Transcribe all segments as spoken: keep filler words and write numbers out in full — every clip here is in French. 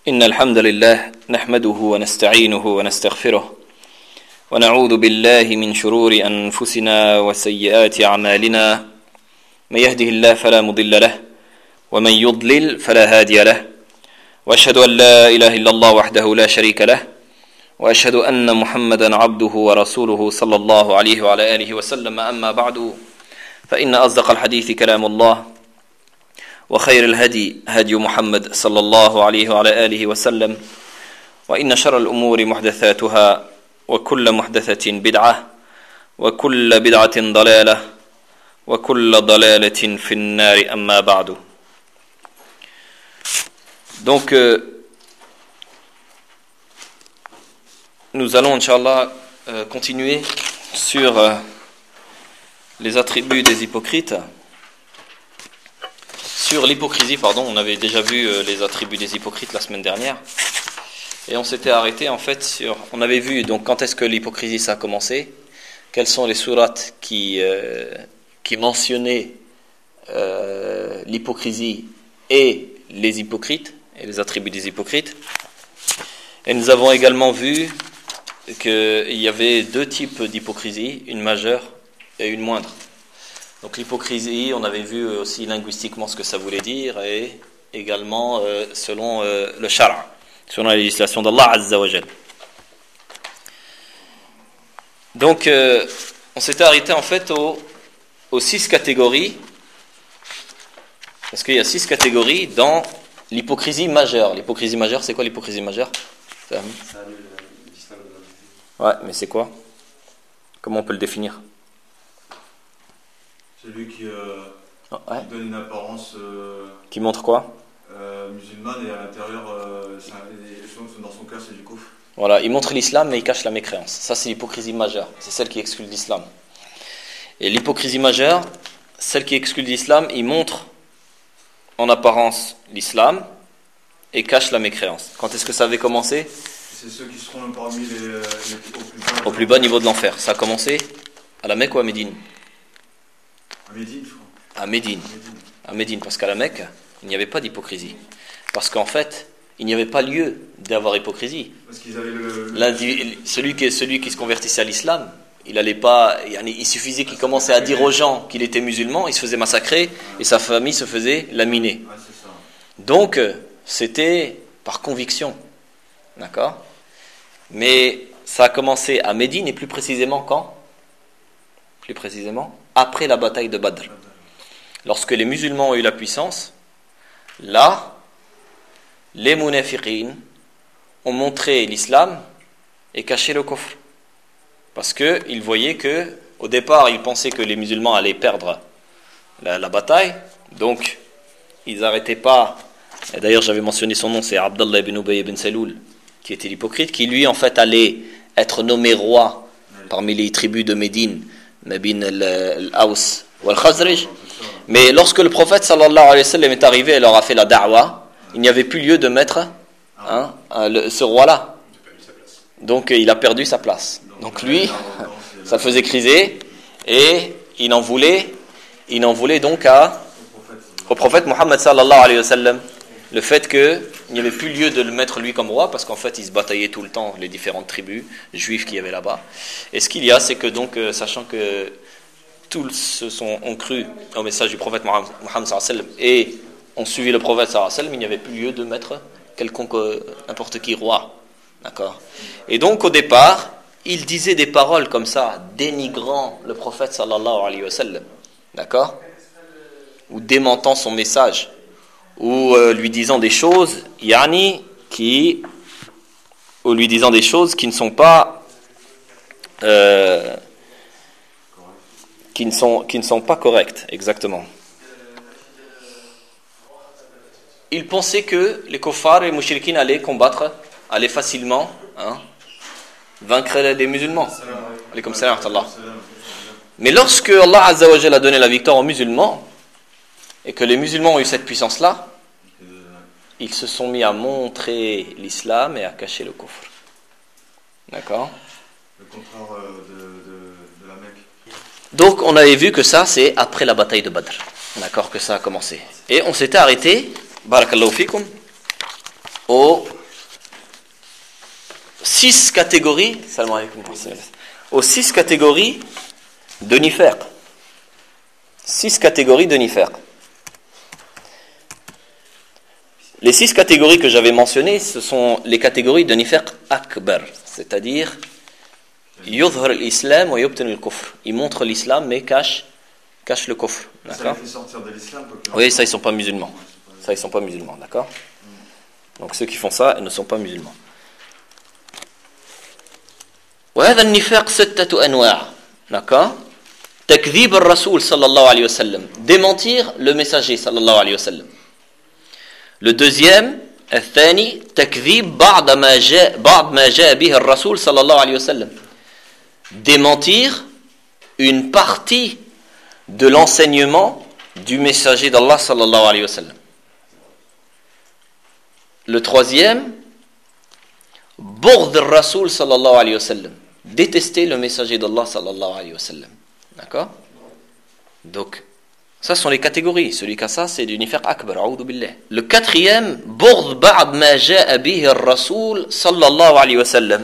إن الحمد لله نحمده ونستعينه ونستغفره ونعوذ بالله من شرور أنفسنا وسيئات أعمالنا من يهده الله فلا مضل له ومن يضلل فلا هادي له وأشهد أن لا إله إلا الله وحده لا شريك له وأشهد أن محمدا عبده ورسوله صلى الله عليه وعلى آله وسلم أما بعد فإن أصدق الحديث كلام الله وخير الهدي هدي محمد صلى الله عليه وعلى آله وسلم وإن شر الأمور محدثاتها وكل محدثة بدعة وكل بدعة ضلالة وكل ضلالة في النار أما بعد. Donc euh, nous allons Inch'Allah euh, continuer sur euh, les attributs des hypocrites. Sur l'hypocrisie, pardon, on avait déjà vu euh, les attributs des hypocrites la semaine dernière. Et on s'était arrêté en fait sur... On avait vu donc quand est-ce que l'hypocrisie ça a commencé, quelles sont les sourates qui, euh, qui mentionnaient euh, l'hypocrisie et les hypocrites, et les attributs des hypocrites. Et nous avons également vu qu'il y avait deux types d'hypocrisie, une majeure et une moindre. Donc l'hypocrisie, on avait vu aussi linguistiquement ce que ça voulait dire, et également euh, selon euh, le shara, selon la législation d'Allah Azza wa Jal. Donc euh, on s'était arrêté en fait aux, aux six catégories, parce qu'il y a six catégories dans l'hypocrisie majeure. L'hypocrisie majeure, c'est quoi l'hypocrisie majeure? Ouais, mais c'est quoi? Comment on peut le définir? Celui qui, euh, oh, ouais. qui donne une apparence... Euh, qui montre quoi? euh, Musulmane, et à l'intérieur, euh, c'est un, dans son cœur, c'est du koufr. Voilà, il montre l'islam, mais il cache la mécréance. Ça, c'est l'hypocrisie majeure. C'est celle qui exclut l'islam. Et l'hypocrisie majeure, celle qui exclut l'islam, il montre en apparence l'islam et cache la mécréance. Quand est-ce que ça avait commencé? C'est ceux qui seront parmi les, les, au, plus bas, au plus bas niveau de l'enfer. Ça a commencé à la Mecque ou à Médine? À Médine, je crois. À Médine. À Médine, parce qu'à la Mecque, il n'y avait pas d'hypocrisie. Parce qu'en fait, il n'y avait pas lieu d'avoir hypocrisie. Parce qu'ils avaient le... Celui qui, celui qui se convertissait à l'islam, il allait pas, il suffisait qu'il commençait à dire aux gens qu'il était musulman, il se faisait massacrer et sa famille se faisait laminer. Donc, c'était par conviction. D'accord? Mais ça a commencé à Médine, et plus précisément quand? Plus précisément après la bataille de Badr. Lorsque les musulmans ont eu la puissance, là, les munafiqin ont montré l'islam et caché le kufr. Parce qu'ils voyaient que, au départ, ils pensaient que les musulmans allaient perdre la, la bataille, donc ils n'arrêtaient pas. Et d'ailleurs, j'avais mentionné son nom, c'est Abdallah ibn Ubay ibn Saloul, qui était l'hypocrite, qui lui, en fait, allait être nommé roi parmi les tribus de Médine, Mabin al-Aws ou al-Khazraj. Mais lorsque le prophète sallallahu alayhi wa sallam est arrivé et leur a fait la da'wa, il n'y avait plus lieu de mettre hein, le, ce roi-là. Donc il a perdu sa place. Donc lui, ça le faisait criser, et il en voulait, il en voulait donc à, au prophète Muhammad sallallahu alayhi wa sallam, le fait qu'il n'y avait plus lieu de le mettre lui comme roi, parce qu'en fait il se bataillait tout le temps les différentes tribus juives qu'il y avait là-bas. Et ce qu'il y a, c'est que donc, euh, sachant que tous se sont, ont cru au message du prophète Muhammad sallallahu alayhi wa sallam et ont suivi le prophète sallallahu alayhi wa sallam, il n'y avait plus lieu de mettre quelconque, n'importe qui roi. D'accord? Et donc au départ, il disait des paroles comme ça, dénigrant le prophète sallallahu alayhi wa sallam. D'accord? Ou démentant son message, ou euh, lui disant des choses, yani, qui, ou lui disant des choses qui ne sont pas, euh, qui ne sont, qui ne sont pas correctes, exactement. Il pensait que les kuffars et les mouchriquins allaient combattre, allaient facilement hein, vaincre les musulmans. Alaykoum salam wa rahmatullah. Mais lorsque Allah Azza wa Jalla a donné la victoire aux musulmans, et que les musulmans ont eu cette puissance-là, ils se sont mis à montrer l'islam et à cacher le kufr. D'accord? Le contraire de, de, de la Mecque. Donc on avait vu que ça c'est après la bataille de Badr. D'accord, que ça a commencé. Et on s'était arrêté, barakallahu fikum, aux six catégories, aux six catégories de nifaq. Six catégories de nifaq. Les six catégories que j'avais mentionnées, ce sont les catégories de nifaq akbar, c'est-à-dire yudhhar l'islam wa yubtin al-kufr. Il montre l'islam mais cache cache le kufr. D'accord ? Ça les fait sortir de l'islam, quoi. Oui, ça ils sont pas musulmans. Ça ils sont pas musulmans, d'accord ? Donc ceux qui font ça, ils ne sont pas musulmans. وهذا النفاق ستة أنواع. D'accord ? تكذيب الرسول صلى الله عليه وسلم. Démentir le messager صلى الله عليه وسلم. Le deuxième, الثاني تكذيب بعض ما جاء بعض ما جاء به الرسول صلى الله عليه وسلم. Démentir une partie de l'enseignement du messager d'Allah صلى الله عليه وسلم. Le troisième, بغض الرسول صلى الله عليه وسلم. Détester le messager d'Allah صلى الله عليه وسلم. D'accord ? Donc ça sont les catégories. Celui qui a ça, c'est du nifaq akbar. A'udhu billah. Le quatrième, بغض بعض ما جاء به الرسول صلى الله عليه وسلم.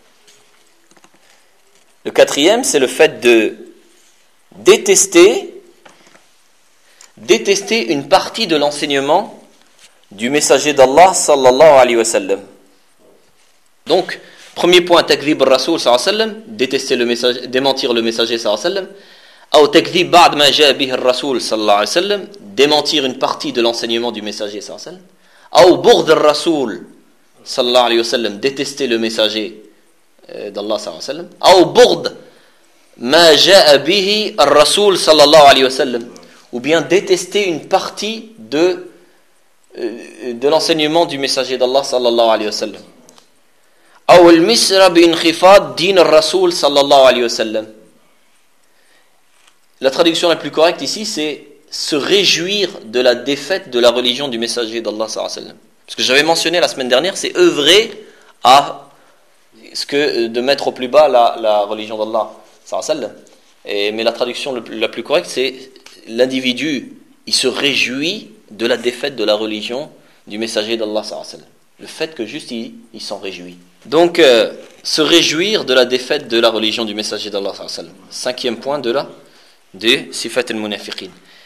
Le quatrième, c'est le fait de détester, détester une partie de l'enseignement du messager d'Allah sallallahu alayhi wa sallam. Donc, premier point, takdhib al-rasoul sallallahu alayhi wa sallam, détester le messager, démentir le messager sallallahu alayhi wa sallam. Ou takdhib ba'd ma ja'a bihi al-rasoul sallallahu alayhi wa sallam, démentir une partie de l'enseignement du messager sallallahu alayhi wa sallam. Ou bughd al-rasoul sallallahu alayhi wa sallam, détester le messager d'Allah sallallahu alayhi wa sallam. Ou bughd ma ja'a bihi al-rasoul sallallahu alayhi wa sallam, ou bien détester une partie de de l'enseignement du messager d'Allah sallallahu alayhi wa sallam. Ou al-misra bi inkhifad din al-rasoul sallallahu alayhi wa sallam. La traduction la plus correcte ici, c'est se réjouir de la défaite de la religion du messager d'Allah sallallahu alayhi wa sallam. Ce que j'avais mentionné la semaine dernière, c'est œuvrer à ce que de mettre au plus bas la, la religion d'Allah sallallahu alayhi wa sallam. Et, mais la traduction le, la plus correcte, c'est l'individu, il se réjouit de la défaite de la religion du messager d'Allah sallallahu alayhi wa sallam. Le fait que juste il, il s'en réjouit. Donc, euh, se réjouir de la défaite de la religion du messager d'Allah sallallahu alayhi wa sallam. Cinquième point de la de sifat al-munafiqin.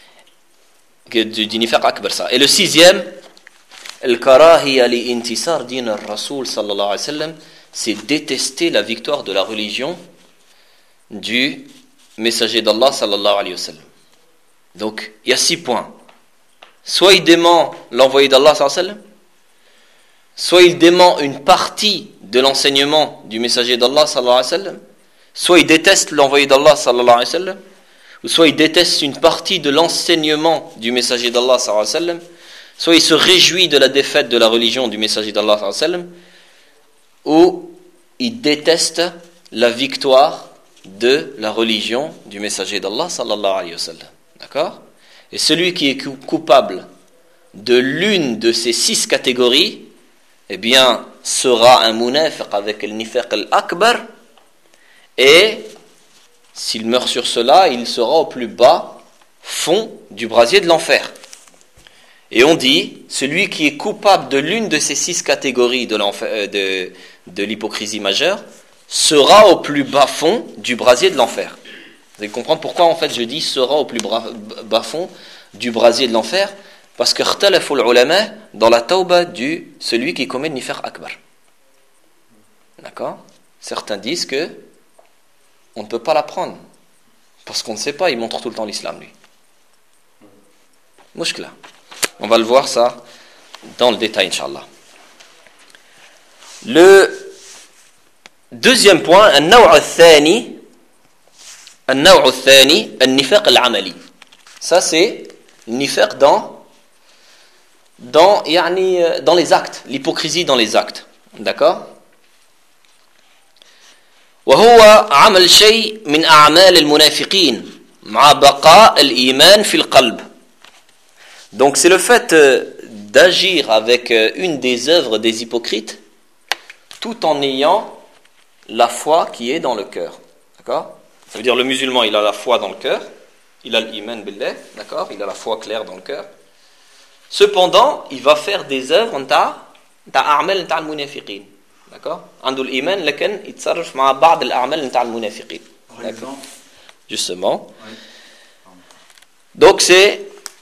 Du, du nifaq akbar, ça. Et le sixième, al-karahiya li intisar din al-rasoul sallallahu alayhi wa sallam, c'est détester la victoire de la religion du messager d'Allah sallallahu alayhi wa sallam. Donc, il y a six points. Soit il dément l'envoyé d'Allah sallallahu alayhi wa sallam, soit il dément une partie de l'enseignement du messager d'Allah sallallahu alayhi wa sallam, soit il déteste l'envoyé d'Allah sallallahu alayhi wa sallam, ou soit il déteste une partie de l'enseignement du messager d'Allah sallallahu alayhi wa sallam, soit il se réjouit de la défaite de la religion du messager d'Allah sallallahu alayhi wa sallam, ou il déteste la victoire de la religion du messager d'Allah sallallahu alayhi wa sallam. D'accord ? Et celui qui est coupable de l'une de ces six catégories, eh bien, sera un munafiq avec le nifaq al-akbar, et s'il meurt sur cela, il sera au plus bas fond du brasier de l'enfer. Et on dit, celui qui est coupable de l'une de ces six catégories de, l'enfer, de, de l'hypocrisie majeure, sera au plus bas fond du brasier de l'enfer. Vous allez comprendre pourquoi en fait je dis sera au plus bas fond du brasier de l'enfer, parce que اختلفوا العلماء dans la tawba du celui qui commet le nifaq akbar. D'accord ? Certains disent que on ne peut pas l'apprendre parce qu'on ne sait pas, il montre tout le temps l'islam lui. Mouchkla. On va le voir ça dans le détail inchallah. Le deuxième point, النوع الثاني النوع الثاني النفاق العملي. Ça c'est nifaq dans dans يعني dans les actes, l'hypocrisie dans les actes. D'accord? وهو عمل شيء من أعمال المنافقين مع بقاء الإيمان في القلب. Donc c'est le fait d'agir avec une des œuvres des hypocrites tout en ayant la foi qui est dans le cœur. D'accord? Ça veut dire le musulman, il a la foi dans le cœur, il a l'iman billah, d'accord? Il a la foi claire dans le cœur. Cependant, il va faire des œuvres نتاع أعمال نتاع المنافقين. D'accord? عنده الإيمان لكن يتصرف مع بعض الأعمال نتاع المنافقين. D'accord? Justement. Donc c'est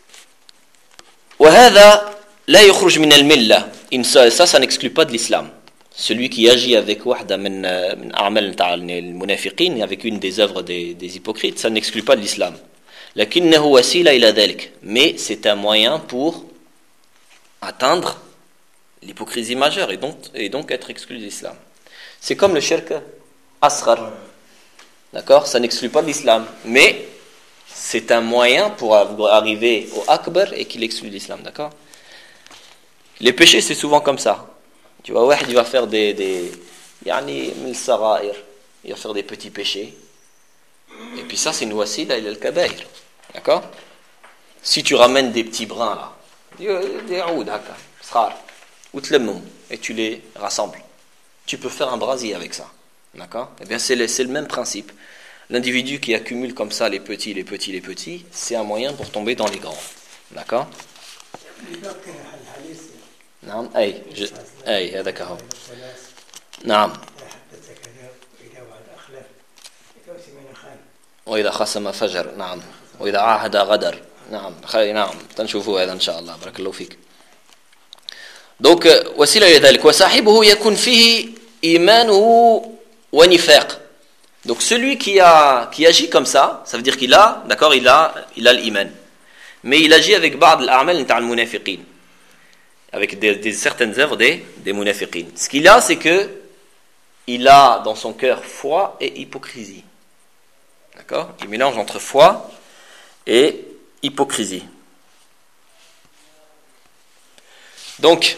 وهذا لا يخرج من الملة. Ça, ça n'exclut pas de l'islam. Celui qui agit avec واحدة من من أعمال نتاع المنافقين, avec une des œuvres des, des hypocrites, ça n'exclut pas de l'islam. لكنه وسيلة إلى ذلك. Mais c'est un moyen pour atteindre l'hypocrisie majeure et donc, et donc être exclu de l'islam. C'est comme le shirk asghar. D'accord? Ça n'exclut pas de l'islam. Mais c'est un moyen pour arriver au akbar et qu'il exclut l'islam. D'accord? Les péchés, c'est souvent comme ça. Tu vois, ouais, il va faire des, des, yani, il va faire des petits péchés. Et puis ça, c'est une wasila ila al-kabair. D'accord? Si tu ramènes des petits brins là, des oud, ou et tu les rassembles, tu peux faire un brasier avec ça. D'accord? Eh bien, c'est le, c'est le même principe. L'individu qui accumule comme ça les petits, les petits, les petits, c'est un moyen pour tomber dans les grands. D'accord? نعم أي ج... أي هذاك هو نعم وإذا خصم فجر نعم وإذا عاهد غدر نعم خير نعم تنشوفوا هذا إن شاء الله بارك الله فيك. Donc وسيلة إلى ذلك وصاحبه يكون فيه إيمانه ونفاق. Donc celui qui a qui agit comme ça, ça veut dire qu'il a, d'accord, il a il a l'iman, mais il agit avec بعض الأعمال نتاع المنافقين, avec des, des certaines œuvres des, des munafiqin. Ce qu'il a, c'est que il a dans son cœur foi et hypocrisie. D'accord? Il mélange entre foi et hypocrisie. Donc,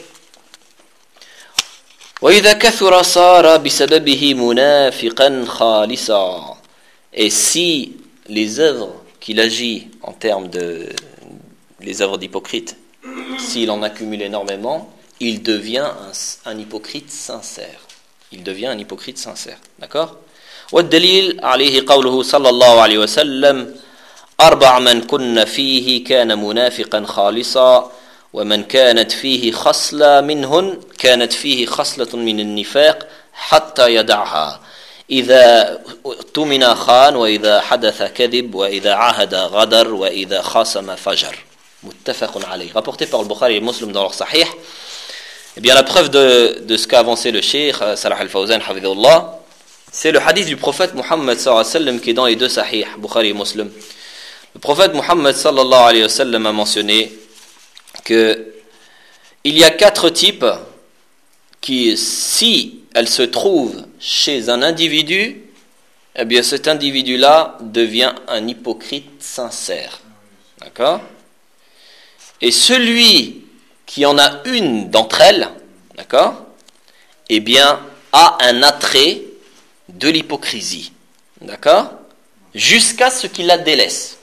وَإِذَا كَثُرَ صَارَ بِسَبَبِهِ مُنَافِقًا خَالِصًا. Et si les œuvres qu'il agit en termes de les œuvres d'hypocrite, s'il en accumule énormément, il devient un, un hypocrite sincère. Il devient un hypocrite sincère. D'accord? والدليل عليه قوله صلى الله عليه وسلم أربع من كن فيه كان منافقا خالصا ومن كانت فيه خصلة منهن كانت فيه خصلة من النفاق حتى يدعها إذا اؤتمن خان وإذا حدث كذب وإذا عاهد غدر وإذا خاصم فجر. متفق عليه. Rapporté par le Bukhari et Muslim dans leur Sahih. Eh bien, la preuve de, de ce qu'a avancé le Cheikh Salah al-Fawzan, hafidhullah, c'est le hadith du prophète Muhammad sallallahu alayhi wa sallam qui est dans les deux Sahih, Bukhari et Muslim. Le prophète Muhammad sallallahu alayhi wa sallam a mentionné que il y a quatre types qui, si elles se trouvent chez un individu, eh bien cet individu-là devient un hypocrite sincère. D'accord? Et celui qui en a une d'entre elles, d'accord, eh bien, a un attrait de l'hypocrisie. D'accord? Jusqu'à ce qu'il la délaisse.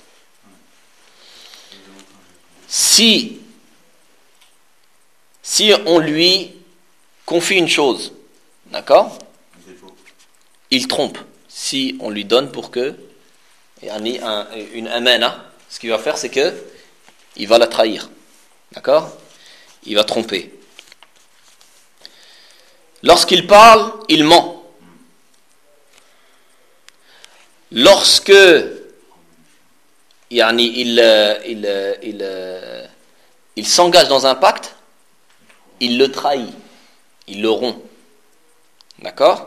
Si, si on lui confie une chose, d'accord, il trompe. Si on lui donne pour que, un, une amana, ce qu'il va faire, c'est que il va la trahir. D'accord? Il va tromper. Lorsqu'il parle, il ment. Lorsque yani, il, il, il, il s'engage dans un pacte, il le trahit. Il le rompt. D'accord?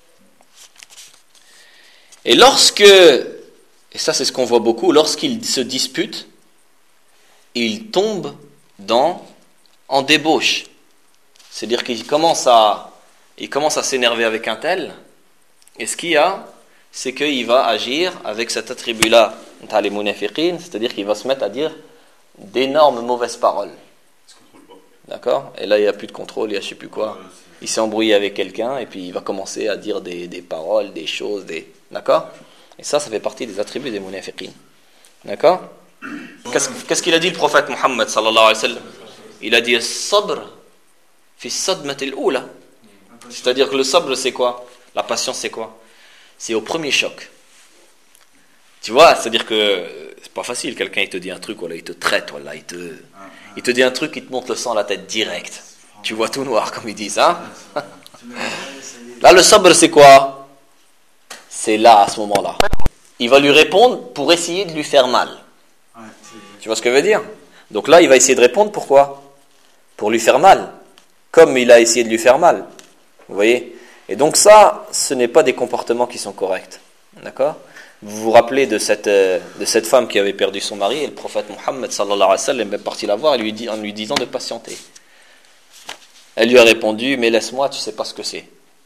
Et lorsque, et ça c'est ce qu'on voit beaucoup, lorsqu'il se dispute, il tombe dans, en débauche. C'est-à-dire qu'il commence à, il commence à s'énerver avec un tel, et ce qu'il y a, c'est qu'il va agir avec cet attribut-là, les munafiqin, c'est-à-dire qu'il va se mettre à dire d'énormes mauvaises paroles. D'accord? Et là, il n'y a plus de contrôle, il y a je ne sais plus quoi. Il s'est embrouillé avec quelqu'un, et puis il va commencer à dire des, des paroles, des choses, des... D'accord? Et ça, ça fait partie des attributs des munafiqin. D'accord? Qu'est-ce, qu'est-ce qu'il a dit le prophète Muhammad sallallahu alayhi wa sallam? Il a dit sabr fi sadmat al-oula. C'est-à-dire que le sabr c'est quoi? La patience c'est quoi? C'est au premier choc. Tu vois, c'est-à-dire que c'est pas facile, quelqu'un il te dit un truc, voilà, il te traite, voilà, il te il te dit un truc, il te monte le sang à la tête direct. Tu vois tout noir, comme ils disent. Hein. Là, le sabr, c'est quoi? C'est là, à ce moment-là. Il va lui répondre pour essayer de lui faire mal. Tu vois ce que je veux dire? Donc là, il va essayer de répondre, pourquoi? Pour lui faire mal. Comme il a essayé de lui faire mal. Vous voyez? Et donc ça, ce n'est pas des comportements qui sont corrects. D'accord? Vous vous rappelez de cette, euh, de cette femme qui avait perdu son mari, et le prophète Mohammed sallallahu alayhi wa sallam est parti la voir et lui dit, en lui disant de patienter. Elle lui a répondu, mais laisse-moi, tu ne sais pas ce que c'est.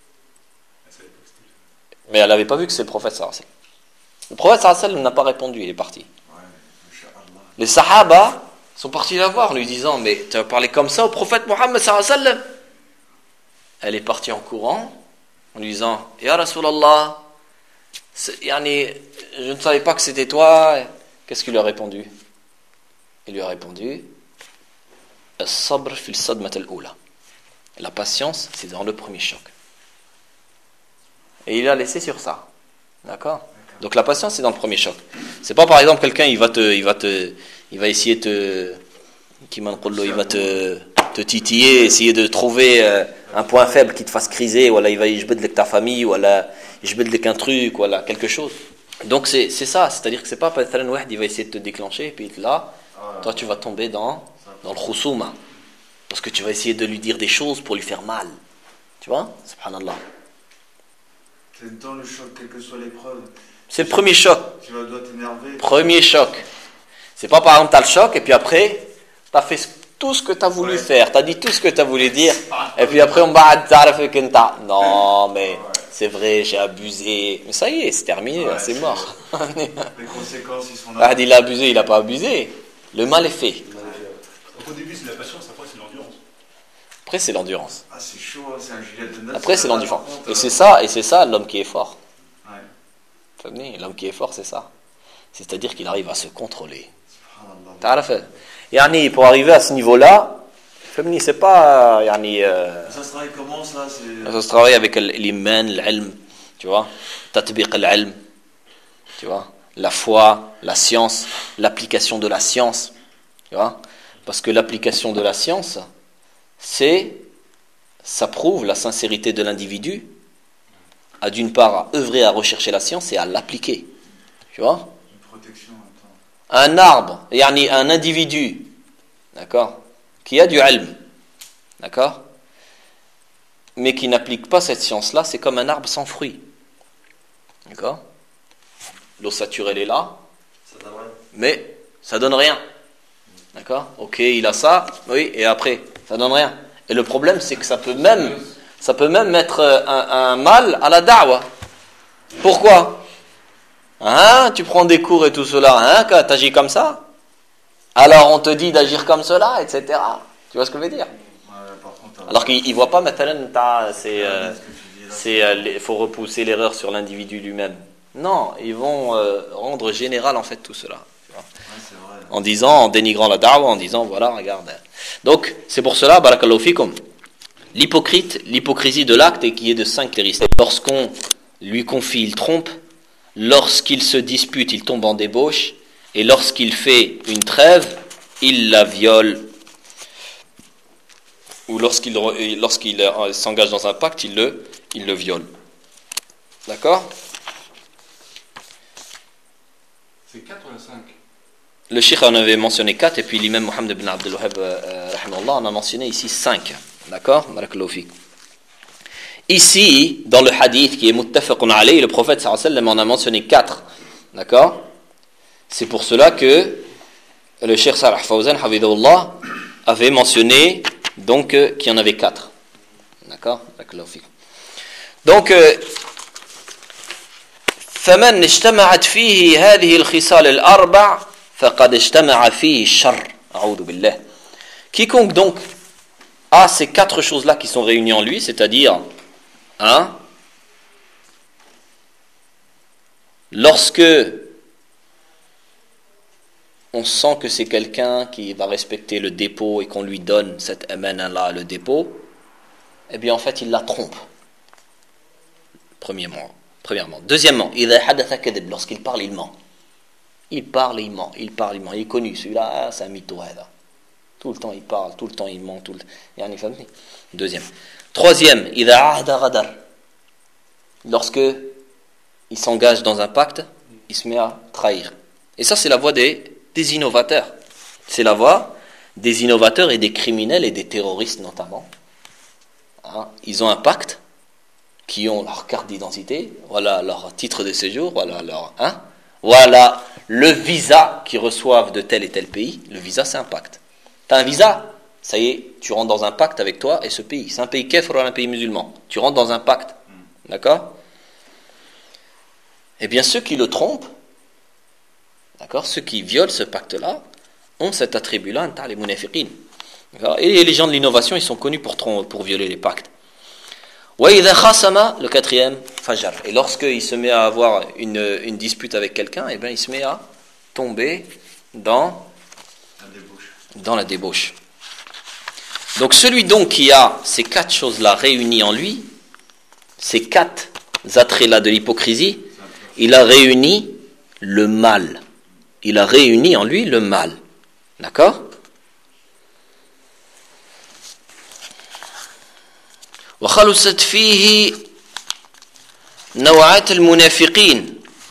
Mais elle n'avait pas vu que c'est le prophète sallallahu alayhi wa sallam. Le prophète sallallahu alayhi wa sallam n'a pas répondu, il est parti. Les sahaba sont partis la voir en lui disant, mais tu as parlé comme ça au prophète Mohammed sallallahu alayhi wa sallam? Elle est partie en courant en lui disant, Ya Rasulallah, yani, je ne savais pas que c'était toi. Qu'est-ce qu'il lui a répondu? Il lui a répondu, As-sabr fil sadmat al-oula. La patience, c'est dans le premier choc. Et il l'a laissé sur ça. D'accord? Donc la patience, c'est dans le premier choc. C'est pas par exemple quelqu'un, il va te, il va te, il va essayer de te, il va te, te titiller, essayer de trouver euh, un point faible qui te fasse criser, voilà, il va y avec ta famille, voilà, il va avec un truc, voilà, quelque chose. Donc c'est, c'est ça, c'est-à-dire que c'est pas il va essayer de te déclencher, et puis là, toi tu vas tomber dans, dans le khusuma. Parce que tu vas essayer de lui dire des choses pour lui faire mal. Tu vois? Subhanallah. C'est dans le choc, quelle que soit l'épreuve. C'est le premier choc. Tu vas dois t'énerver. Premier choc. C'est pas par exemple t'as le choc et puis après t'as fait tout ce que t'as voulu ouais. faire, t'as dit tout ce que t'as voulu dire et puis après on va non mais ouais. c'est vrai j'ai abusé, mais ça y est c'est terminé, ouais, c'est, c'est mort. Les conséquences ils sont là. Ah, il a abusé, il a pas abusé. Le mal est fait. Donc, au début c'est la patience, après c'est l'endurance. Après c'est l'endurance. Ah c'est chaud, c'est un gilet de neuf. Après c'est l'endurance. Et c'est ça, et c'est ça l'homme qui est fort. Ouais. L'homme qui est fort c'est ça. C'est-à-dire qu'il arrive à se contrôler. Yani, pour arriver à ce niveau-là, c'est pas. Yani, euh, ça se travaille comment ça c'est... Ça se travaille avec l'iman, l'ilm, tu vois, tatbiq al-ilm, tu vois, la foi, la science, l'application de la science, tu vois, parce que l'application de la science, c'est, ça prouve la sincérité de l'individu, à d'une part à œuvrer à rechercher la science et à l'appliquer, tu vois. Un arbre, yani un individu, d'accord, qui a du ilm, d'accord, mais qui n'applique pas cette science-là, c'est comme un arbre sans fruits, d'accord. L'eau saturée elle est là, ça donne rien. Mais ça donne rien, d'accord. Ok, il a ça, oui, et après ça donne rien. Et le problème, c'est que ça peut même, ça peut même mettre un, un mal à la da'wa. Pourquoi? Hein, tu prends des cours et tout cela, hein, tu agis comme ça, alors on te dit d'agir comme cela, et cetera. Tu vois ce que je veux dire? Alors qu'ils ne voient pas maintenant, c'est, euh, c'est, euh, faut repousser l'erreur sur l'individu lui-même. Non, ils vont euh, rendre général en fait tout cela. Tu vois, en disant, en dénigrant la da'wa, en disant voilà, regarde. Donc c'est pour cela, barakallahu fikum, l'hypocrite, l'hypocrisie de l'acte et qui est de cinq caractéristiques. Lorsqu'on lui confie, il trompe. Lorsqu'il se dispute, il tombe en débauche. Et lorsqu'il fait une trêve, il la viole. Ou lorsqu'il, lorsqu'il s'engage dans un pacte, il le, il le viole. D'accord? C'est quatre ou cinq? Le cheikh en avait mentionné quatre, et puis l'imam Mohammed ibn Abdel Wahhab, euh, en a mentionné ici cinq. D'accord? Barakallahu fik. Ici, dans le hadith qui est muttafaqun alayhi, le prophète sallallahu alayhi wa sallam en a mentionné quatre. D'accord? C'est pour cela que le cheikh Salah Fawzan, hafidhahullah, avait mentionné donc euh, qu'il y en avait quatre. D'accord? Donc, فمن اجتمعت فيه هذه الخصال الأربع فقد اجتمع فيه الشر. أعوذ بالله. Quiconque donc a ces quatre choses-là qui sont réunies en lui, c'est-à-dire Hein? Lorsque on sent que c'est quelqu'un qui va respecter le dépôt et qu'on lui donne cette amana-là, le dépôt, eh bien en fait il la trompe. Premièrement. Premièrement. Deuxièmement, lorsqu'il parle, il ment. Il parle et il ment. Il parle, il ment. Il est connu. Celui-là, c'est un mytho. Tout le temps il parle, tout le temps il ment, tout le yani fahmni. Deuxième. Troisième, idha ahda ghadar. Lorsque il s'engage dans un pacte, il se met à trahir. Et ça c'est la voie des, des innovateurs. C'est la voie des innovateurs et des criminels et des terroristes notamment. Hein? Ils ont un pacte, qui ont leur carte d'identité, voilà leur titre de séjour, voilà leur, hein, voilà le visa qu'ils reçoivent de tel et tel pays. Le visa c'est un pacte. Tu as un visa, ça y est, tu rentres dans un pacte avec toi et ce pays. C'est un pays kafir ou un pays musulman. Tu rentres dans un pacte. D'accord ? Eh bien, ceux qui le trompent, d'accord, ceux qui violent ce pacte-là, ont cet attribut-là, les munafiqin. Et les gens de l'innovation, ils sont connus pour, pour violer les pactes. Le quatrième, fajar. Et lorsqu'il se met à avoir une, une dispute avec quelqu'un, eh bien, il se met à tomber dans, dans la débauche. Donc celui donc qui a ces quatre choses-là réunies en lui, ces quatre attraits-là de l'hypocrisie, il a réuni le mal. Il a réuni en lui le mal. D'accord ? وخلصت فيه نوعات المنافقين.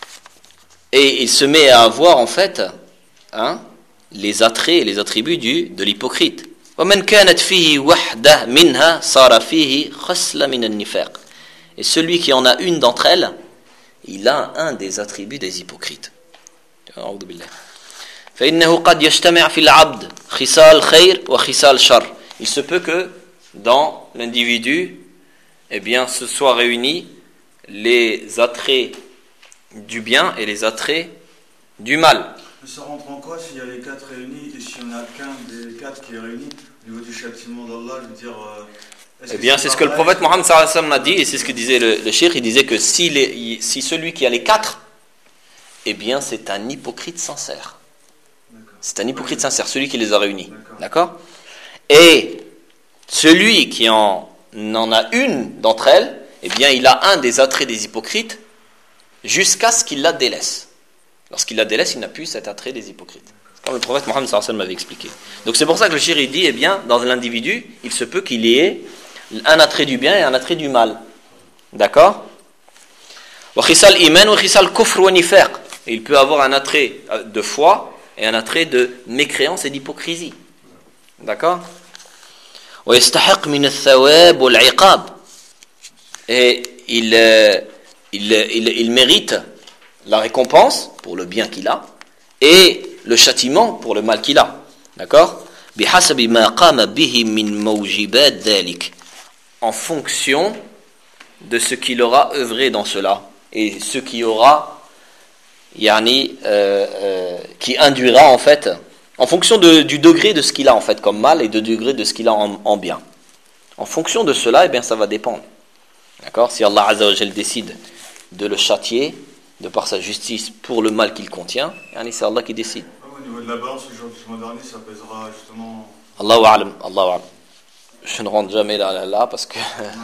Et il se met à avoir en fait hein, les attraits et les attributs du, de l'hypocrite. ومن كانت فيه وحدة منها صار فيه خصلة من النفاق. Et celui qui en a une d'entre elles, il a un des attributs des hypocrites. أعوذ بالله. فإنه قد يجتمع في العبد خصال خير وخصال شر. Il se peut que dans l'individu, eh bien, se soient réunis les attraits du bien et les attraits du mal. Mais ça rentre en quoi s'il y a les quatre réunis et s'il n'y en a qu'un des quatre qui est réuni au niveau du châtiment d'Allah, je veux dire. Euh, eh bien, c'est, c'est ce que le prophète Mohammed sallallahu alayhi wa sallam a dit, et c'est ce que disait le, le cheikh. Il disait que si, les, si celui qui a les quatre, eh bien, c'est un hypocrite sincère. D'accord. C'est un hypocrite sincère, celui qui les a réunis. D'accord, D'accord Et celui qui en, en a une d'entre elles, eh bien, il a un des attraits des hypocrites jusqu'à ce qu'il la délaisse. Lorsqu'il la délaisse, il n'a plus cet attrait des hypocrites. Comme le prophète Mohammed sallallahu alayhi wa sallam m'avait expliqué. Donc c'est pour ça que le shir il dit, eh bien, dans l'individu, il se peut qu'il y ait un attrait du bien et un attrait du mal. D'accord ? وَخِسَالْ إِيمَانُ وَخِسَالْ كُفْرُ وَنِفَاقٍ. Et il peut avoir un attrait de foi et un attrait de mécréance et d'hypocrisie. D'accord ? وَيَسْتَحِقْ مِنَ الثَّوَابِ وَالْعِقَابِ. Et il, euh, il, il, il mérite la récompense pour le bien qu'il a et le châtiment pour le mal qu'il a. D'accord ? بِحَسَبِ مَا قَامَ بِهِ مِنْ مَوْجِبَاتِ ذَلِكَ. En fonction de ce qu'il aura œuvré dans cela et ce qui aura yani, euh, euh, qui induira en fait en fonction de, du degré de ce qu'il a en fait comme mal et du degré de ce qu'il a en, en bien. En fonction de cela, eh bien ça va dépendre. D'accord ? Si Allah Azza wa Jal décide de le châtier de par sa justice pour le mal qu'il contient, yani c'est Allah qui décide. Au niveau de la balance, le jour du mois dernier, ça pèsera justement. Allahu a'lam, Allahu a'lam. Je ne rentre jamais là, là, là parce que.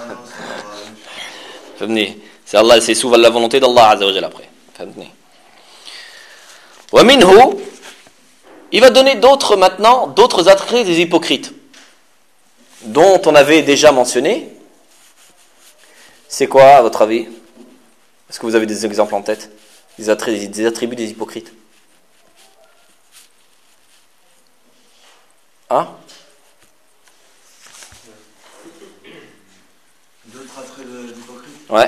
Venez, c'est Allah, c'est souvent la volonté d'Allah Azza wa Jal après. Venez. Wa minhu, il va donner d'autres maintenant, d'autres attraits des hypocrites, dont on avait déjà mentionné. C'est quoi, à votre avis ? Est-ce que vous avez des exemples en tête ? Des attributs, des attributs des hypocrites ? Hein ? D'autres attraits de l'hypocrite ? Ouais.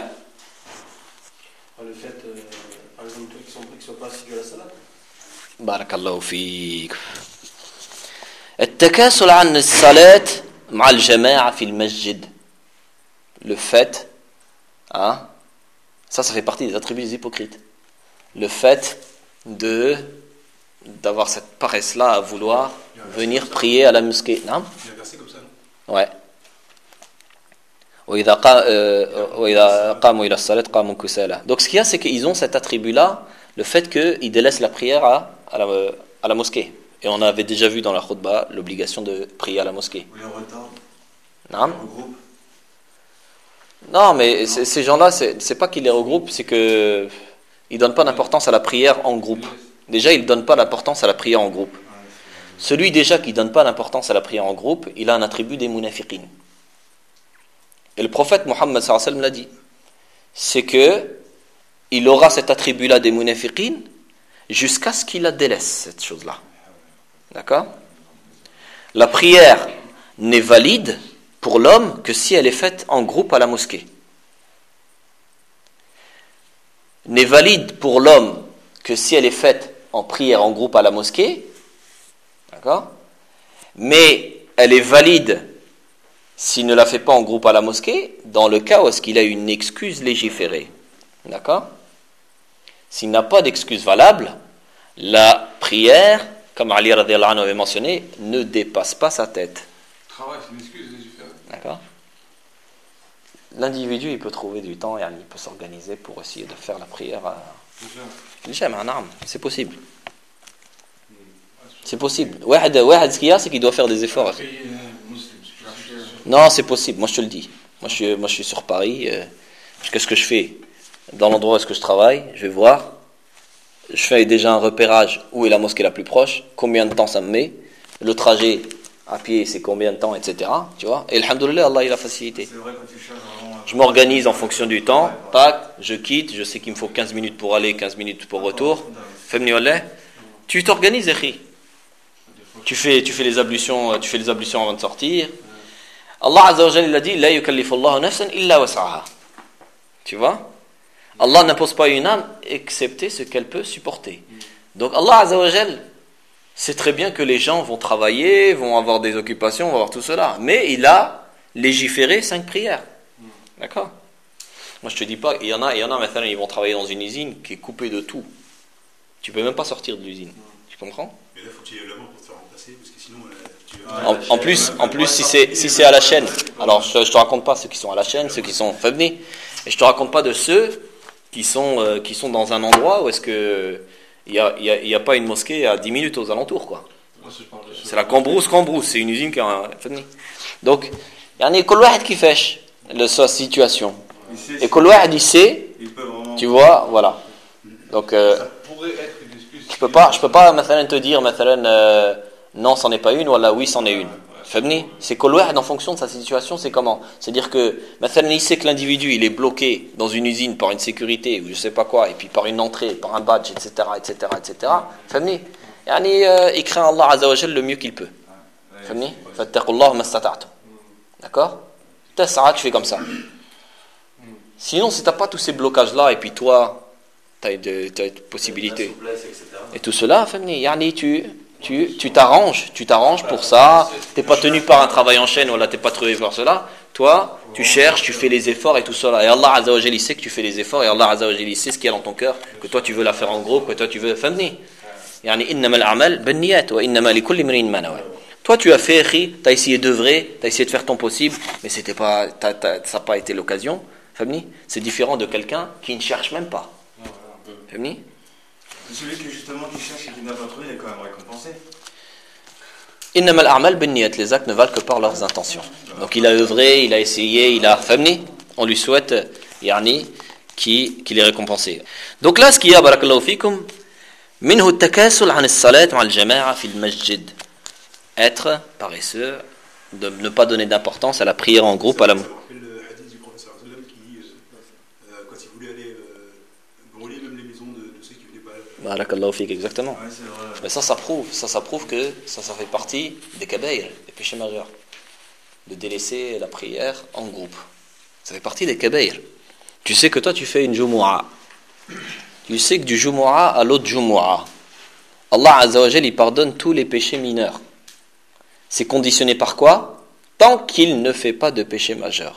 Le fait, euh, par exemple, ceux qui sont pris qui ne soient pas assidus à la salat. بارك الله فيك. التكاسل عن الصلاة مع الجماعة في المسجد. Le fait, hein, ça, ça fait partie des attributs des hypocrites. Le fait de d'avoir cette paresse-là à vouloir venir prier à la mosquée. Non ? Il y a un verset comme ça, non ? Ouais. وإذا قا- euh, وإذا قاموا إلى الصلاة قاموا كسالى. Donc ce qu'il y a, c'est qu'ils ont cet attribut-là, le fait qu'ils délaissent la prière à, à, la, à la mosquée. Et on avait déjà vu dans la khutbah l'obligation de prier à la mosquée. Ou les retards Non, au groupe. non mais c'est, ces gens-là, c'est, c'est pas qu'ils les regroupent, c'est qu'ils ne donnent pas d'importance à la prière en groupe. Déjà, ils ne donnent pas d'importance à la prière en groupe. Celui déjà qui ne donne pas d'importance à la prière en groupe, il a un attribut des munafiqin. Et le prophète Mohammed sallallahu alayhi wa sallam l'a dit. C'est que il aura cet attribut-là des munafiqin jusqu'à ce qu'il la délaisse, cette chose-là. D'accord ? La prière n'est valide pour l'homme que si elle est faite en groupe à la mosquée. N'est valide pour l'homme que si elle est faite en prière en groupe à la mosquée. D'accord ? Mais elle est valide s'il ne la fait pas en groupe à la mosquée, dans le cas où est-ce qu'il a une excuse légiférée. D'accord ? S'il n'a pas d'excuse valable, la prière, comme Ali radhiyallahu anhu avait mentionné, ne dépasse pas sa tête. Travail, c'est une excuse légiférée. D'accord ? L'individu, il peut trouver du temps, et il peut s'organiser pour essayer de faire la prière. J'aime un arme, c'est possible. C'est possible. Wahad, wahad, ce qu'il y a, c'est qu'il doit faire des efforts. Non, c'est possible, moi je te le dis. Moi je suis, moi, je suis sur Paris. Euh, qu'est-ce que je fais ? Dans l'endroit où est-ce que je travaille, je vais voir. Je fais déjà un repérage où est la mosquée la plus proche, combien de temps ça me met, le trajet à pied c'est combien de temps, et cetera. Tu vois ? Et alhamdoulilah, Allah il a facilité. C'est vrai, quand tu cherches vraiment, Je m'organise en fonction du temps, tac, je quitte, je sais qu'il me faut quinze minutes pour aller, quinze minutes pour retour. Fais-moi wallah. Tu t'organises, Ekhi. Tu fais, tu fais les ablutions, tu fais les ablutions avant de sortir. Allah Azza wa Jalla il a dit la yukallifu Allahu nafsan illa was'aha. Tu vois? Allah n'impose pas une âme excepté ce qu'elle peut supporter. Donc Allah Azza wa Jalla sait très bien que les gens vont travailler, vont avoir des occupations, vont avoir tout cela, mais il a légiféré cinq prières. D'accord? Moi je te dis pas, il y en a, il y en a maintenant ils vont travailler dans une usine qui est coupée de tout. Tu peux même pas sortir de l'usine. Tu comprends? Mais là, il faut qu'il y ait le pour te faire remplacer, parce que sinon, euh, tu En, en plus, en plus, si c'est si c'est à la chaîne, alors je, je te raconte pas ceux qui sont à la chaîne, ceux qui sont fabnés, et je te raconte pas de ceux qui sont euh, qui sont dans un endroit où est-ce que il y a il y a, il y a pas une mosquée à dix minutes aux alentours quoi. C'est la Cambrousse, Cambrousse, c'est une usine qui a un fabné. Donc, il y en a كل واحد كيفاش sa situation. Et كل واحد il sait, tu vois, voilà. Donc euh, je peux pas je peux pas مثلا te dire مثلا euh, non, c'en est pas une, ou là, oui, c'en est une. Fabni, c'est que l'ouahd, en fonction de sa situation, c'est comment? C'est-à-dire que, maintenant, il sait que l'individu, il est bloqué dans une usine par une sécurité, ou je sais pas quoi, et puis par une entrée, par un badge, et cetera, et cetera, et cetera. Fabni, yani, euh, il craint Allah Azza wa Jal le mieux qu'il peut. Fabni, fattaqullah mastata'tum. D'accord? Tas'a, tu fais comme ça. Sinon, si t'as pas tous ces blocages-là, et puis toi, t'as une, t'as une possibilité, et tout cela, Fabni, yani, tu. Tu, tu t'arranges, tu t'arranges pour ça. T'es pas tenu par un travail en chaîne, voilà, t'es pas trouvé par cela. Toi, tu cherches, tu fais les efforts et tout cela. Et Allah Azza wa Jalla, il sait que tu fais les efforts, et Allah Azza wa Jalla, il sait ce qu'il y a dans ton cœur, que toi tu veux la faire en groupe, que toi tu veux. Famni. Yani innama al-a'mal binniyat wa innama likulli imrin ma nawa. Toi tu as fait, tu as essayé d'œuvrer, tu as essayé de faire ton possible, mais c'était pas, t'as, t'as, ça n'a pas été l'occasion. Famni. C'est différent de quelqu'un qui ne cherche même pas. Famni. Celui qui justement qui cherche et qui n'a pas trouvé, il est quand même récompensé. Innama al-a'mal binniyat, les actes ne valent que par leurs intentions. Donc il a œuvré, il a essayé, il a famni. On lui souhaite yani qui qu'il est récompensé. Donc là ce qu'il y a barakallahu fikum minhu at-takasul 'an as-salat 'ala al-jama'a fi al-masjid. Être paresseux, de ne pas donner d'importance à la prière en groupe à la Barakallahu fik, exactement. Ouais, c'est vrai. Mais ça, ça prouve, ça, ça prouve que ça, ça fait partie des kabaïr, des péchés majeurs. De délaisser la prière en groupe. Ça fait partie des kabaïr. Tu sais que toi, tu fais une jumu'ah. Tu sais que du jumu'ah à l'autre jumu'ah, Allah Azza wa Jalla, il pardonne tous les péchés mineurs. C'est conditionné par quoi? Tant qu'il ne fait pas de péché majeur.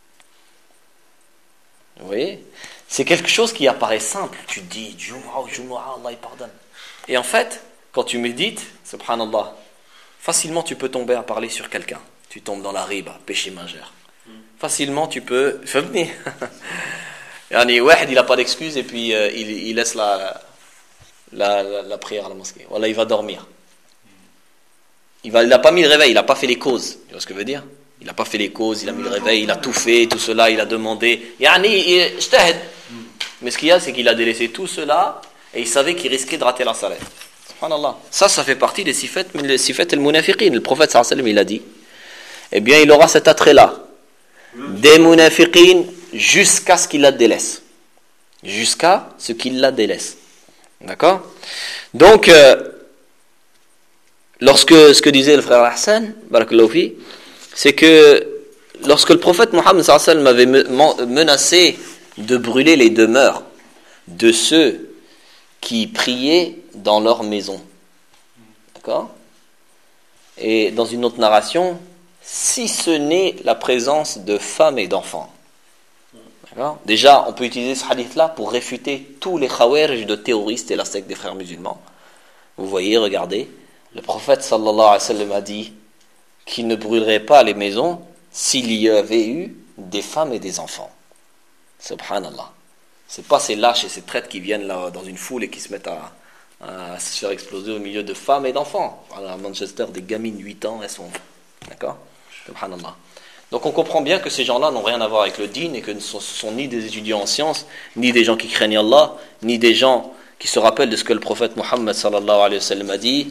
Vous voyez? C'est quelque chose qui apparaît simple. Tu te dis, Jumu'ah, Jumu'ah, Allah il pardonne. Et en fait, quand tu médites, subhanallah, facilement tu peux tomber à parler sur quelqu'un. Tu tombes dans la riba, péché majeur. Facilement tu peux... Fahmni. Yani, wahd, il n'a pas d'excuse et puis euh, il, il laisse la, la, la, la prière à la mosquée. Voilà, il va dormir. Il n'a il pas mis le réveil, il n'a pas fait les causes. Tu vois ce que je veux dire? Il n'a pas fait les causes, il a mis le réveil, il a tout fait, tout cela, il a demandé. Yani, ijtahad. Mais ce qu'il y a, c'est qu'il a délaissé tout cela et il savait qu'il risquait de rater la salat. Subhanallah. Ça, ça fait partie des sifat, les sifat al-munafiqin. Le prophète sallallahu alayhi wa sallam, il a dit, eh bien, il aura cet attrait-là, des munafiqin, jusqu'à ce qu'il la délaisse. Jusqu'à ce qu'il la délaisse. D'accord? Donc, euh, lorsque, ce que disait le frère Hassan, barakallahu fi, c'est que lorsque le prophète Mohammed sallallahu alayhi wa sallam avait menacé de brûler les demeures de ceux qui priaient dans leur maison. D'accord? Et dans une autre narration, si ce n'est la présence de femmes et d'enfants. D'accord? Déjà, on peut utiliser ce hadith-là pour réfuter tous les khawarij de terroristes et la secte des frères musulmans. Vous voyez, regardez, le prophète sallallahu alayhi wa sallam a dit qu'il ne brûlerait pas les maisons s'il y avait eu des femmes et des enfants. Subhanallah. C'est pas ces lâches et ces traîtres qui viennent là dans une foule et qui se mettent à, à se faire exploser au milieu de femmes et d'enfants. À Manchester, des gamines de huit ans, elles sont... D'accord? Subhanallah. Donc on comprend bien que ces gens-là n'ont rien à voir avec le din et que ce ne sont ni des étudiants en sciences, ni des gens qui craignent Allah, ni des gens qui se rappellent de ce que le prophète Mohammed sallallahu alayhi wa sallam a dit.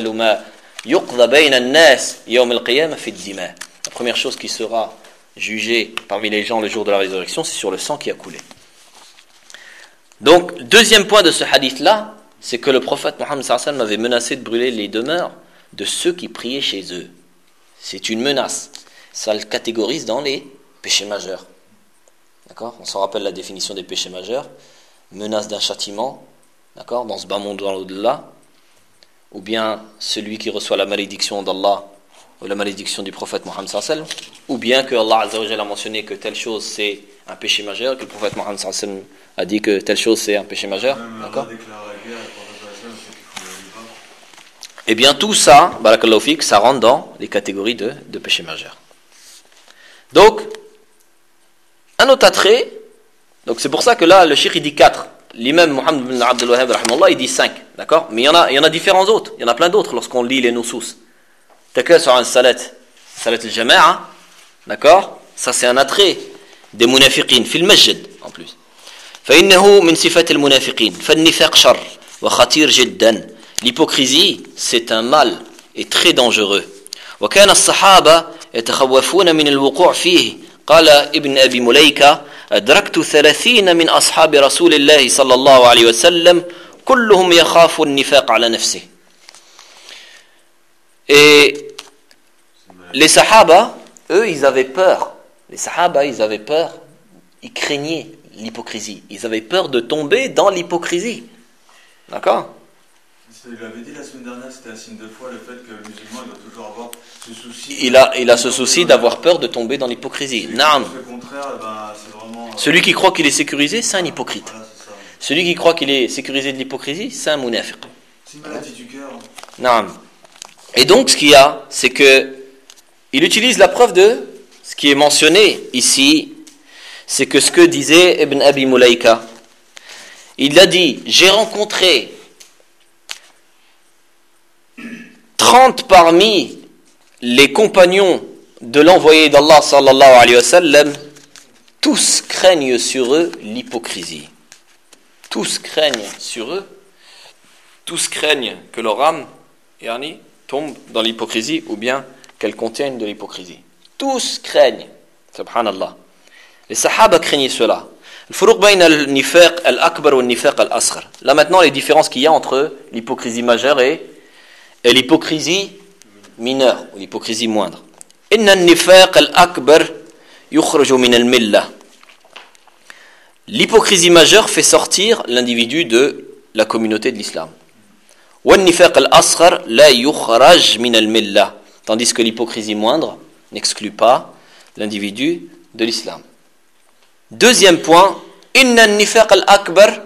La première chose qui sera jugée parmi les gens le jour de la résurrection, c'est sur le sang qui a coulé. Donc, deuxième point de ce hadith-là, c'est que le prophète Mohammed sallallahu alayhi wa sallam avait menacé de brûler les demeures de ceux qui priaient chez eux. C'est une menace. Ça le catégorise dans les péchés majeurs. D'accord? On s'en rappelle la définition des péchés majeurs. Menace d'un châtiment, d'accord, dans ce bas monde, dans l'au-delà, ou bien celui qui reçoit la malédiction d'Allah, ou la malédiction du prophète Mohammed sallallahu alayhi wa sallam, ou bien que Allah azza wa jalla a mentionné que telle chose c'est un péché majeur, que le prophète Mohammed sallallahu alayhi wa sallam a dit que telle chose c'est un péché majeur. D'accord? Eh bien tout ça, barakallahu fik, ça rentre dans les catégories de, de péchés majeurs. Donc, un autre attrait, donc c'est pour ça que là, le cheikh il dit quatre. L'imam Mohammed bin Abdul Wahhab, rahimahullah, il dit cinq. D'accord? Mais il y en a, il y en a différents autres. Il y en a plein d'autres lorsqu'on lit les nusus. T'as que sur un salat, salat al-jama'a, d'accord? Ça c'est un attrait des munafiqin, fil masjid, en plus. فإنه من صفات المنافقين فالنفاق شر وخطير جدا. L'hypocrisie, c'est un mal et très dangereux. وكان الصحابة يتخوفون من الوقوع فيه. قال ابن أبي مليكة أدركت ثلاثين من أصحاب رسول الله صلى الله عليه وسلم كلهم يخاف النفاق على نفسه. Et les sahaba, eux, ils avaient peur. Les sahaba, ils avaient peur, ils craignaient l'hypocrisie. Ils avaient peur de tomber dans l'hypocrisie. D'accord? Il avait dit la semaine dernière, c'était un signe de foi, le fait que le musulman il doit toujours avoir ce souci. Il a, il a ce souci d'avoir peur de tomber dans l'hypocrisie. Naam. Le contraire, ben, c'est vraiment, euh... Celui qui croit qu'il est sécurisé, c'est un hypocrite. Voilà, c'est ça. Celui qui croit qu'il est sécurisé de l'hypocrisie, c'est un munafiq. C'est une maladie du cœur. Naam. Et donc, ce qu'il y a, c'est que il utilise la preuve de ce qui est mentionné ici, c'est que ce que disait Ibn Abi Mulaika, il a dit, j'ai rencontré trente parmi les compagnons de l'envoyé d'Allah sallallahu alayhi wa sallam, tous craignent sur eux l'hypocrisie. Tous craignent sur eux, tous craignent que leur âme, yani, tombe dans l'hypocrisie ou bien qu'elle contienne de l'hypocrisie. Tous craignent, subhanallah. Les sahaba craignaient cela. Là maintenant, les différences qu'il y a entre l'hypocrisie majeure et, et l'hypocrisie mineure ou l'hypocrisie moindre. L'hypocrisie majeure fait sortir l'individu de la communauté de l'islam. Tandis que l'hypocrisie moindre n'exclut pas l'individu de l'islam. Deuxième point, inna an-nifaq al-akbar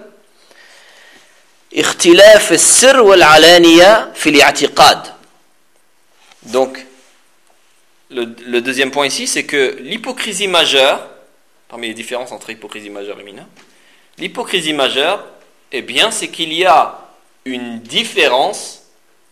ikhtilaf as-sirr wal-alaniya fi al-i'tiqad. Donc le, le deuxième point ici, c'est que l'hypocrisie majeure, parmi les différences entre hypocrisie majeure et mineure, l'hypocrisie majeure, eh bien, c'est qu'il y a une différence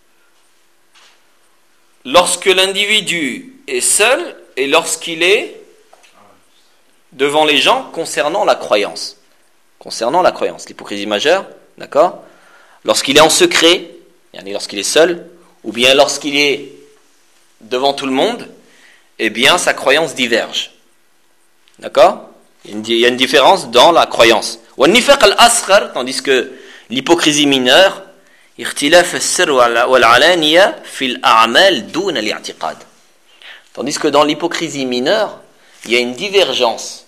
lorsque l'individu est seul et lorsqu'il est devant les gens concernant la croyance. Concernant la croyance. L'hypocrisie majeure, d'accord? Lorsqu'il est en secret yani lorsqu'il est seul, ou bien lorsqu'il est devant tout le monde, eh bien sa croyance diverge. D'accord ? Il y a une différence dans la croyance. والنفاق الأصغر, tandis que l'hypocrisie mineure, اختلاف السر والعلانية في الأعمال دون الاعتقاد. Tandis que dans l'hypocrisie mineure, il y a une divergence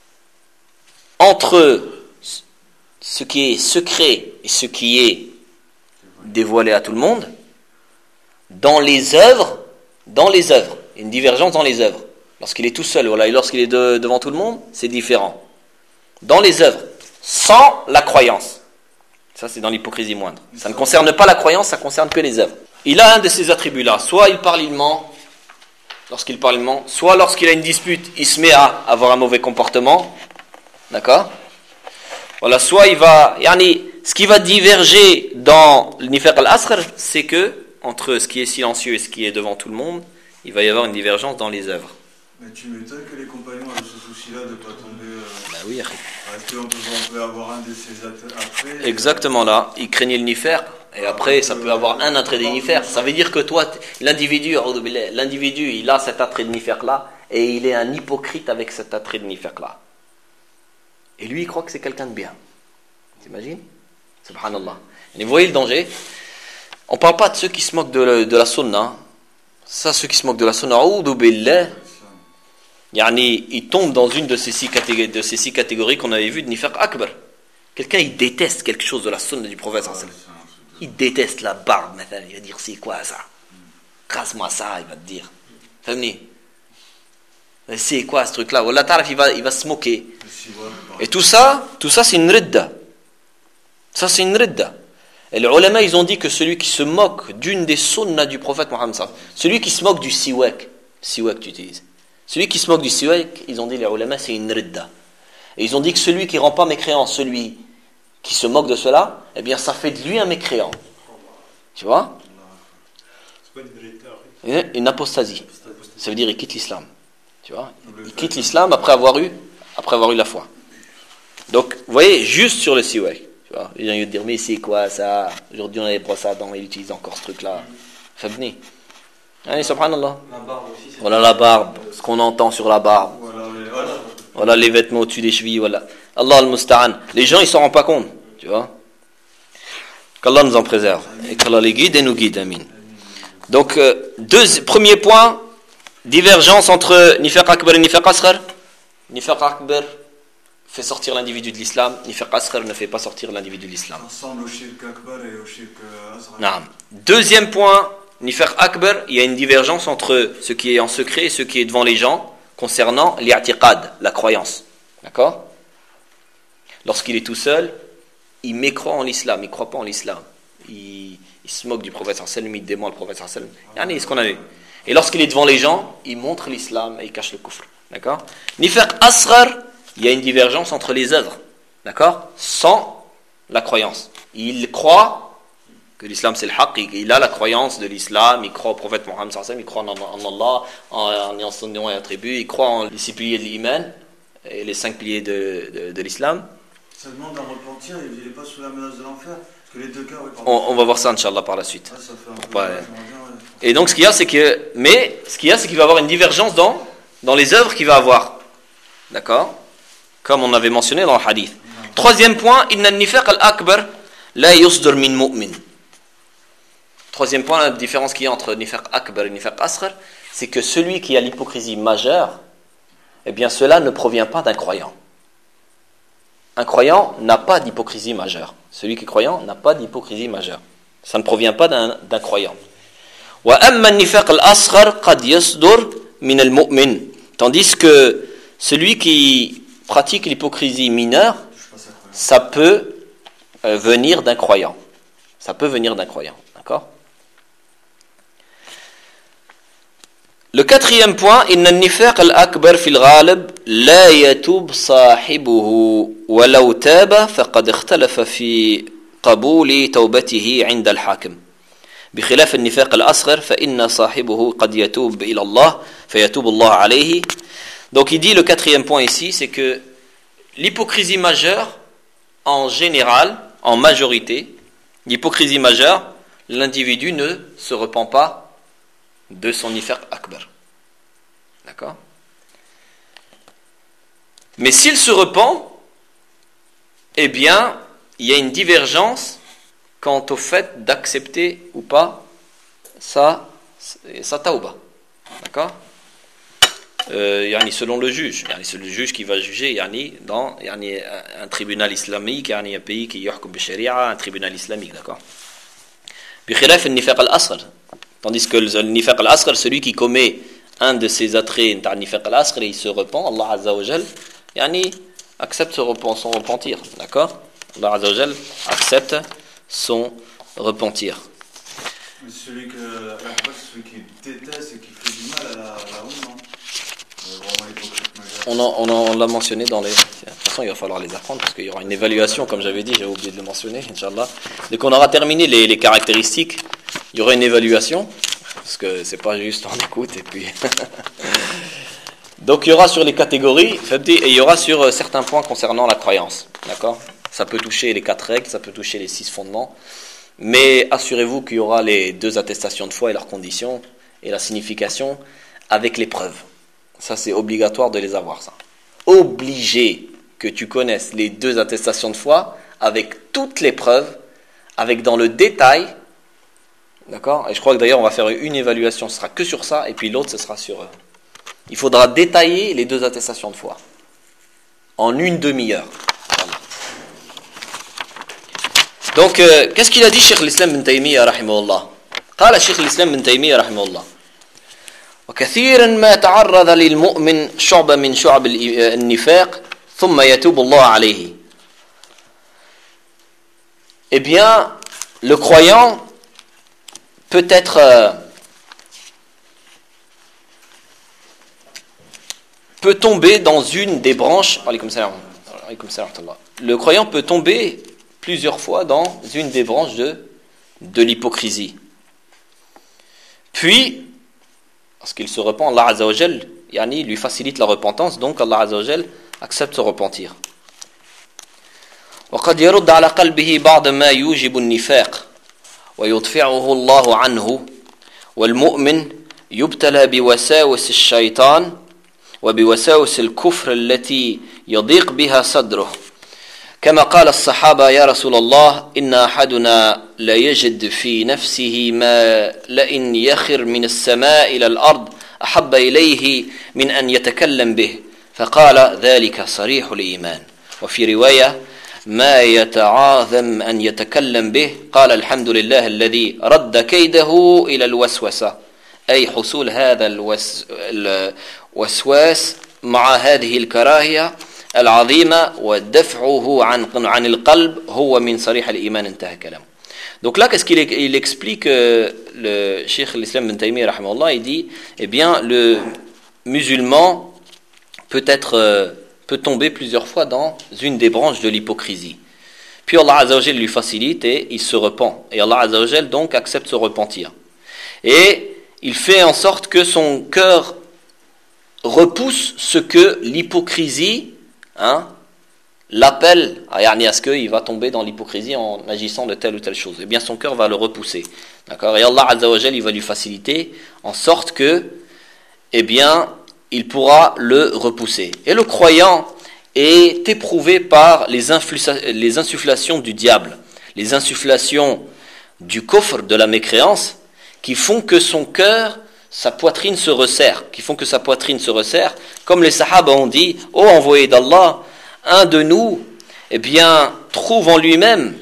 entre ce qui est secret et ce qui est dévoilé à tout le monde dans les œuvres, dans les œuvres, une divergence dans les œuvres. Lorsqu'il est tout seul, voilà, et lorsqu'il est de, devant tout le monde, c'est différent. Dans les œuvres, sans la croyance. Ça, c'est dans l'hypocrisie moindre. Ça ne concerne pas la croyance, ça concerne que les œuvres. Il a un de ces attributs-là. Soit il parle, il ment. Lorsqu'il parle, il ment. Soit lorsqu'il a une dispute, il se met à avoir un mauvais comportement. D'accord ? Voilà, soit il va... Yani, ce qui va diverger dans le nifaq al-asghar, c'est que, entre ce qui est silencieux et ce qui est devant tout le monde, il va y avoir une divergence dans les œuvres. Mais tu m'étonnes que les compagnons avaient ce souci-là de ne pas tomber... Euh... Ben oui, Est-ce qu'on peut, on peut avoir un de ces attrait après? Exactement là, il craignait le nifaq, et après ça peut avoir un attrait de nifaq. Ça veut dire que toi, l'individu, l'individu, il a cet attrait de nifaq là, et il est un hypocrite avec cet attrait de nifaq là. Et lui, il croit que c'est quelqu'un de bien. T'imagines? Subhanallah. Et vous voyez le danger? On ne parle pas de ceux qui se moquent de la, de la sunna. Ça, ceux qui se moquent de la sunna, a'udhu billah, yani, ils tombent dans une de ces six catégories, de ces six catégories qu'on avait vues de nifaq akbar. Quelqu'un, il déteste quelque chose de la sunna du prophète. Il déteste la barbe, maintenant. Il va dire, c'est quoi ça? Rase-moi ça, il va te dire. Famille. C'est quoi ce truc-là? Wallah ta'ala, il va, il va se moquer. Et tout ça, tout ça c'est une ridda. Ça c'est une ridda. Et les ulama, ils ont dit que celui qui se moque d'une des sunnas du prophète Mohammed, celui qui se moque du siwak, siwak tu utilises, celui qui se moque du siwak, ils ont dit les ulama, c'est une ridda. Et ils ont dit que celui qui rend pas mécréant, celui qui se moque de cela, eh bien ça fait de lui un mécréant. Tu vois? Une apostasie. Ça veut dire il quitte l'islam. Tu vois? Il quitte l'islam après avoir eu, après avoir eu la foi. Donc, vous voyez, juste sur le siwak. Tu vois, les gens ils vont dire, mais c'est quoi ça? Aujourd'hui on a des brosses à dents, ils utilisent encore ce truc-là. Fabni. Allez, subhanallah. La barbe aussi. Voilà la barbe, ce qu'on entend sur la barbe. Voilà, les, voilà. Voilà les vêtements au-dessus des chevilles, voilà. Allah al-Musta'an. Les gens ils s'en rendent pas compte, tu vois. Qu'Allah nous en préserve. Et qu'Allah les guide et nous guide, amin. Donc, euh, deux, premier point, divergence entre nifaq akbar et nifaq asghar. Nifaq akbar fait sortir l'individu de l'islam, nifaq asghar ne fait pas sortir l'individu de l'islam. Ça ressemble au shirk akbar et au shirk asghar. Non. Deuxième point, nifaq akbar, il y a une divergence entre ce qui est en secret et ce qui est devant les gens concernant l'i'tiqad, la croyance. D'accord? Lorsqu'il est tout seul, il mécroit en l'islam, il ne croit pas en l'islam. Il, il se moque du prophète sallallahu alayhi wa sallam, il dément le prophète sallallahu alayhi wa sallam. C'est ce qu'on a vu. Et lorsqu'il est devant les gens, il montre l'islam et il cache le kufr. D'accord? Nifaq asghar, il y a une divergence entre les œuvres. D'accord? Sans la croyance. Il croit que l'islam c'est le haqq, il a la croyance de l'islam, il croit au prophète Mohammed sallallahu alayhi wa sallam, il croit en, en Allah, en son nom et attributs, il croit en les six piliers de l'iman et les cinq piliers de, de, de l'islam. Ça demande à repentir, il n'est pas sous la menace de l'enfer. Parce que les deux cas, oui, on, on va voir ça, Inch'Allah, par la suite. Ah, ça fait un peu pas, mal, euh, bien, ouais. Et donc, ce qu'il y a, c'est que. Mais, ce qu'il y a, c'est qu'il va y avoir une divergence dans, dans les œuvres qu'il va avoir. D'accord? Comme on avait mentionné dans le hadith. Troisième point, inna an-nifaq al-akbar la yusdur min mu'min. Troisième point, la différence qu'il y a entre nifaq akbar et nifaq asghar, c'est que celui qui a l'hypocrisie majeure, eh bien, cela ne provient pas d'un croyant. Un croyant n'a pas d'hypocrisie majeure. Celui qui est croyant n'a pas d'hypocrisie majeure. Ça ne provient pas d'un, d'un croyant. Tandis que celui qui pratique l'hypocrisie mineure, ça peut euh, venir d'un croyant. Ça peut venir d'un croyant. D'accord? Le quatrième point, inna an-nifaq al-akbar fi al-ghalib la yatub sahibuhu wa law taba faqad ikhtalafa fi qabuli tawbatihi 'inda al-hakim. بخلاف النفاق الأصغر فإن صاحبه قد يتوب إلى الله فيتوب الله عليه. Donc il dit le quatrième point ici, c'est que l'hypocrisie majeure en général, en majorité, l'hypocrisie majeure, l'individu ne se repent pas de son nifaq akbar. D'accord? Mais s'il se repent, eh bien, il y a une divergence quant au fait d'accepter ou pas sa, sa tauba. D'accord? Euh, yani selon le juge. Yani c'est le juge qui va juger yani, dans yani, un tribunal islamique, yani un pays qui yahkum bi sharia, un tribunal islamique. D'accord? Bikhilaf al-nifaq al-asghar. Tandis que le nifaq al-asghar, celui qui commet un de ces attraits de nifaq al-asghar et il se repent, Allah Azza wa Jal, yani, accepte son repentir. D'accord? Allah Azza wa Jal accepte son repentir. Mais celui, que, celui qui déteste et qui fait du mal à la, à la honte, non? On, en, on, en, on l'a mentionné dans les... De toute façon, il va falloir les apprendre parce qu'il y aura une évaluation, comme j'avais dit, j'ai oublié de le mentionner, Inch'Allah. Dès qu'on aura terminé les, les caractéristiques, il y aura une évaluation, parce que c'est pas juste on écoute et puis... Donc il y aura sur les catégories, et il y aura sur certains points concernant la croyance. D'accord? Ça peut toucher les quatre règles, ça peut toucher les six fondements, mais assurez-vous qu'il y aura les deux attestations de foi et leurs conditions, et la signification, avec les preuves. Ça, c'est obligatoire de les avoir, ça. Obligé que tu connaisses les deux attestations de foi avec toutes les preuves, avec dans le détail, d'accord? Et je crois que d'ailleurs, on va faire une évaluation, ce sera que sur ça, et puis l'autre, ce sera sur... Il faudra détailler les deux attestations de foi en une demi-heure. Voilà. Donc, euh, qu'est-ce qu'il a dit Cheikh l'Islam ibn Taymiyyah, rahimahullah? قال شيخ الإسلام ابن تيمية رحمه الله وكثيرا ما تعرض للمؤمن شعبة من شعب النفاق ثم يتوب الله عليه. Eh bien, le croyant peut être euh, peut tomber dans une des branches. Le croyant peut tomber plusieurs fois dans une des branches de, de l'hypocrisie. Puis, parce qu'il se repent, Allah Azza wa Jal, yani, lui facilite la repentance, donc Allah Azza wa Jal accepte se repentir. وقد يرد على قلبه بعض ما يوجب النفاق ويدفعه الله عنه والمؤمن يبتلى بوساوس الشيطان وبوساوس الكفر التي يضيق بها صدره كما قال الصحابة يا رسول الله إن أحدنا لا يجد في نفسه ما لئن يخر من السماء إلى الأرض أحب إليه من أن يتكلم به فقال ذلك صريح الإيمان وفي رواية ما يتعاظم أن يتكلم به قال الحمد لله الذي رد كيده إلى الوسوسة أي حصول هذا الوسواس مع هذه الكراهية العظيمة ودفعه عن عن القلب هو من صريح الإيمان انتهى كلامه. Donc là, qu'est-ce qu'il il explique euh, le Cheikh l'Islam ibn Taymiyyah rahimahullah, il dit, eh bien, le musulman peut être euh, peut tomber plusieurs fois dans une des branches de l'hypocrisie. Puis Allah Azza wa Jal lui facilite et il se repent. Et Allah Azza wa Jal donc accepte se repentir. Et il fait en sorte que son cœur repousse ce que l'hypocrisie hein, l'appelle à, à ce qu'il va tomber dans l'hypocrisie en agissant de telle ou telle chose. Eh bien son cœur va le repousser. D'accord? Et Allah Azza wa Jal, il va lui faciliter en sorte que eh bien il pourra le repousser. Et le croyant est éprouvé par les, influ- les insufflations du diable, les insufflations du kufr, de la mécréance, qui font que son cœur, sa poitrine se resserre, qui font que sa poitrine se resserre, comme les sahaba ont dit, ô envoyé d'Allah, un de nous, eh bien, trouve en lui-même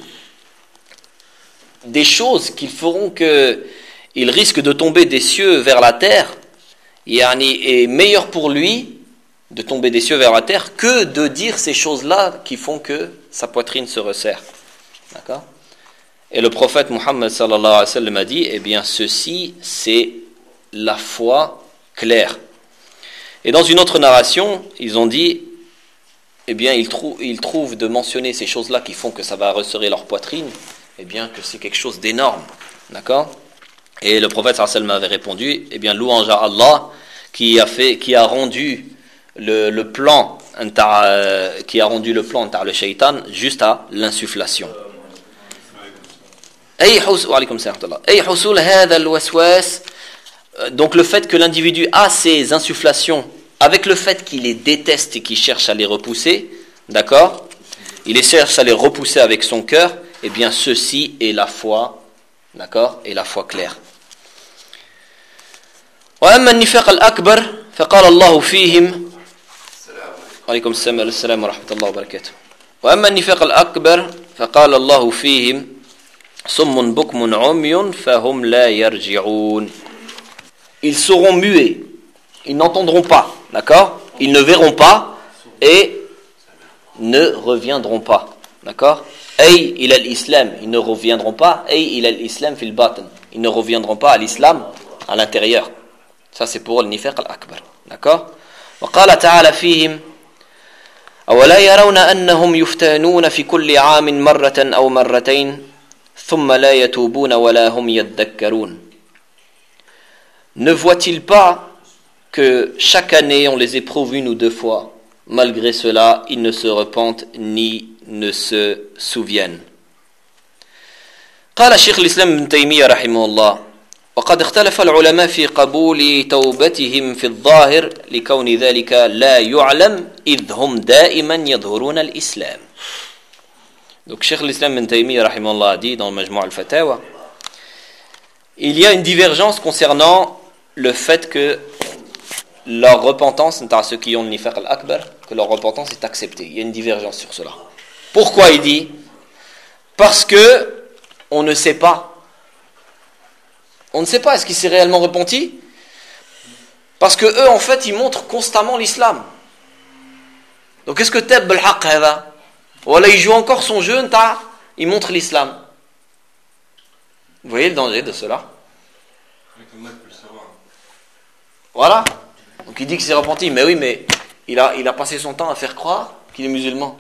des choses qui feront qu'il risque de tomber des cieux vers la terre, et est meilleur pour lui de tomber des cieux vers la terre que de dire ces choses-là qui font que sa poitrine se resserre. D'accord? Et le prophète Muhammad sallallahu alayhi wa sallam a dit, eh bien ceci c'est la foi claire. Et dans une autre narration, ils ont dit, eh bien ils, trou- ils trouvent de mentionner ces choses-là qui font que ça va resserrer leur poitrine, eh bien que c'est quelque chose d'énorme. D'accord? Et le prophète sallallahu alayhi wa sallam avait répondu, eh bien louange à Allah qui a fait, qui a rendu le, le plan, qui a rendu le plan entre le shaitan juste à l'insufflation. أي حصول وعليكم السلام ورحمة الله أي حصول هذا الوسواس. Donc le fait que l'individu a ces insufflations avec le fait qu'il les déteste et qu'il cherche à les repousser, d'accord, il les cherche à les repousser avec son cœur, eh bien ceci est la foi, d'accord, et la foi claire. وأما النفاق الأكبر فقال الله فيهم عليكم السلام ورحمة الله وبركاته. وأما النفاق الأكبر فقال الله فيهم صم بكم عمي فهم لا يرجعون. Ils seront muets, ils n'entendront pas, d'accord, ils ne verront pas et ne reviendront pas, d'accord. أي إلى الإسلام, ils ne reviendront pas. أي إلى الإسلام في الباطن, ils ne reviendront pas à l'islam à l'intérieur. Ça c'est pour le nifaq al-akbar, d'accord. وقال تعالى فيهم أولا يرون أنهم يفتنون في كل عام مرة أو مرتين ثم لا يتوبون ولا هم يذكرون. Ne voit-il pas que chaque année on les éprouve une ou deux fois, malgré cela ils ne se repentent ni ne se souviennent. قال شيخ الإسلام ابن تيمية رحمه الله وقد اختلف العلماء في قبول توبتهم في الظاهر لكون ذلك لا يعلم إذ هم دائما يظهرون الإسلام. Donc Cheikh l'Islam ibn Taymiyyah rahimahullah a dit dans le Majmou' al-Fatawa, il y a une divergence concernant le fait que leur repentance, à ceux qui ont le nifaq al-akbar, que leur repentance est acceptée. Il y a une divergence sur cela. Pourquoi il dit? Parce que on ne sait pas. On ne sait pas, est-ce qu'il s'est réellement repenti? Parce que eux, en fait, ils montrent constamment l'islam. Donc, est-ce que Tab al-Haq hada? Voilà, il joue encore son jeu, il montre l'islam. Vous voyez le danger de cela? Voilà. Donc, il dit qu'il s'est repenti. Mais oui, mais il a, il a passé son temps à faire croire qu'il est musulman.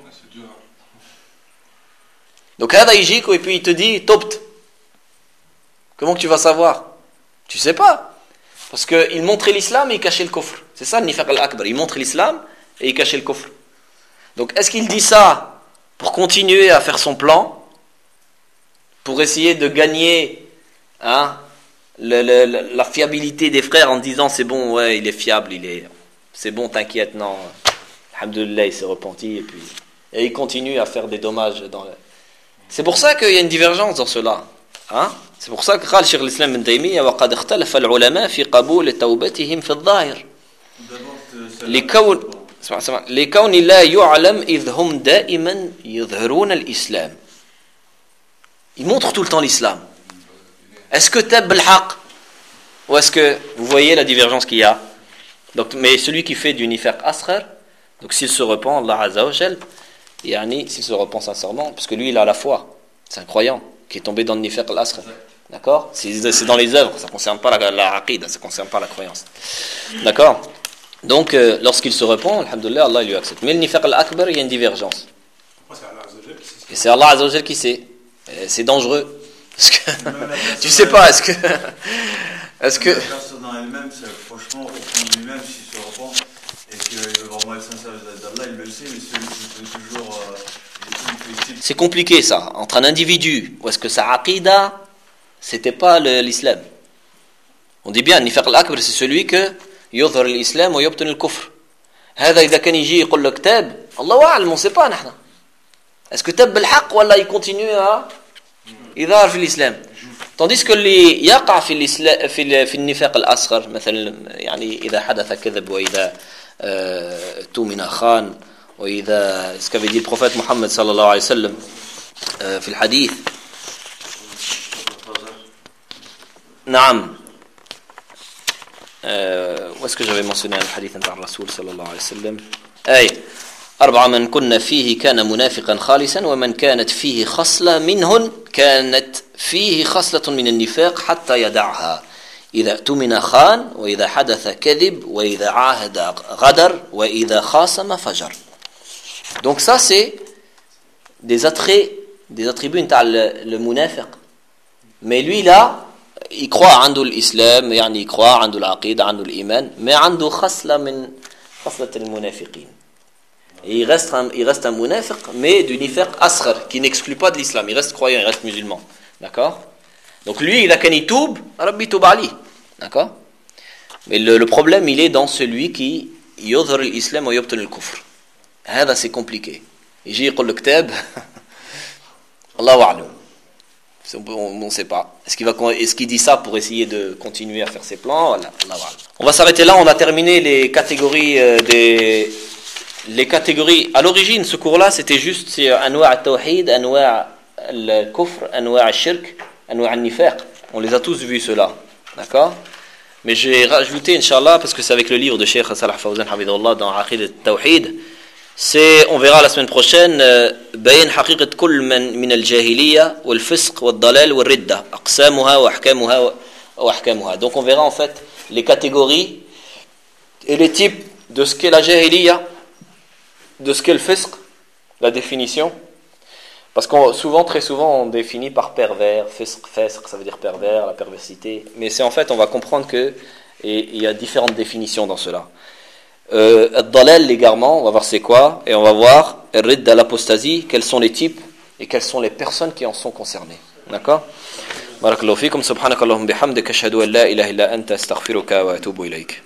Donc, hada yjik, et puis il te dit, tobt. Comment que tu vas savoir? Tu sais pas. Parce qu'il montrait l'islam et il cachait le kufr. C'est ça le nifaq al-akbar. Il montre l'islam et il cachait le kufr. Donc est-ce qu'il dit ça pour continuer à faire son plan, pour essayer de gagner hein, le, le, la fiabilité des frères en disant c'est bon, ouais, il est fiable, il est, c'est bon, t'inquiète, non. Alhamdulillah, il s'est repenti et puis et il continue à faire des dommages dans le... C'est pour ça qu'il y a une divergence dans cela. Hein? C'est pour ça que قال شيخ الإسلام ابن تيمية وقد اختلف العلماء في قبول توبتهم في الظاهر لكون لكون لا يعلم إذ هم دائما يظهرون الإسلام. Ils montrent tout le temps l'islam. Est-ce que tab al-haq ou est-ce que vous voyez la divergence qu'il y a? Donc, mais celui qui fait du nifaq asghar, donc s'il se repent, Allah Azza wa Jal, yani s'il se repent sincèrement, parce que lui il a la foi, c'est un croyant qui est tombé dans le nifaq al-asghar. D'accord? C'est, c'est dans les œuvres, ça ne concerne pas la, la aqid, ça ne concerne pas la croyance. D'accord? Donc, euh, lorsqu'il se repent, alhamdoulilah, Allah lui accepte. Mais le nifaq al-akbar, il y a une divergence. Et c'est Allah Azza wa Jal qui sait. Et c'est dangereux. Parce que tu sais pas, est-ce que. Est-ce que. La personne en elle-même, c'est franchement, au fond de lui-même, s'il se repent et qu'il veut vraiment être sincère d'Allah, il le sait, mais celui qui veut toujours. Euh, C'est compliqué ça, entre un individu ou est-ce que sa aqida c'était pas le, l'islam. On dit bien nifaq al-akbar c'est celui que يظهر الإسلام ويبطن الكفر. هذا إذا كان يجي يقول لك تاب الله أعلم on sait pas نحن. Est-ce que تاب بالحق ولا il continue à يظهر في الإسلام. Tandis que اللي يقع في الإسلام في في النفاق الأصغر مثلا يعني إذا حدث كذب وإذا تؤمن خان وإذا ce qu'avait dit le prophète Mohammed sallallahu alayhi wa sallam في الحديث نعم où est-ce que j'avais mentionné le hadith عن الرسول صلى الله عليه وسلم أي أربعة من كنا فيه كان منافقا خالصا ومن كانت فيه خصلة منهن كانت فيه خصلة من النفاق حتى يدعها إذا اؤتمن خان وإذا حدث كذب وإذا عاهد غدر وإذا خاصم فجر. Donc ça c'est des attraits, des attributs de le munafiq. Mais lui là, il croit عنده الإسلام يعني il croit عنده العقيدة عنده الإيمان mais عنده خصلة من خصلة المنافقين. Et il reste un, il reste un munafiq mais du nifaq asghar qui n'exclut pas de l'islam, il reste croyant, il reste musulman. D'accord? Donc lui, il a qu'un itoub, Rabbi toub ali. D'accord? Mais le, le problème, il est dans celui qui yudhar l'islam wa yubtil al-kufr. هذا c'est compliqué. يجي يقول le كتاب الله أعلم. On ne sait pas. Est-ce qu'il, va, est-ce qu'il dit ça pour essayer de continuer à faire ses plans? Voilà. On va s'arrêter là. On a terminé les catégories euh, des les catégories. À l'origine, ce cours-là, c'était juste c'est anwa' al-tawhid, anwa' al-kufr, anwa' al-shirk, anwa' al-nifaq. On les a tous vus ceux-là. D'accord? Mais j'ai rajouté, Inch'Allah, parce que c'est avec le livre de Cheikh Salah Fawzan Hafidhullah dans Aqid al-Tawhid. C'est, on verra la semaine prochaine, بيان حقيقة كل من من الجاهلية والفسق والضلال والردة أقسامها وأحكامها وأحكامها. Donc on verra en fait les catégories et les types de ce qu'est la jahiliya, de ce qu'est le fisq, la définition. Parce que souvent, très souvent, on définit par pervers, fisq, fisq, ça veut dire pervers, la perversité. Mais c'est en fait, on va comprendre que et il y a différentes définitions dans cela. Euh, Ad-dalal, l'égarement, on va voir c'est quoi, et on va voir Ridda, l'apostasie, quels sont les types et quelles sont les personnes qui en sont concernées. D'accord? Barakallahu fikum, subhanakallahum bihamdik, ashhadu an la ilaha illa anta, astaghfiruka wa atubu ilayk.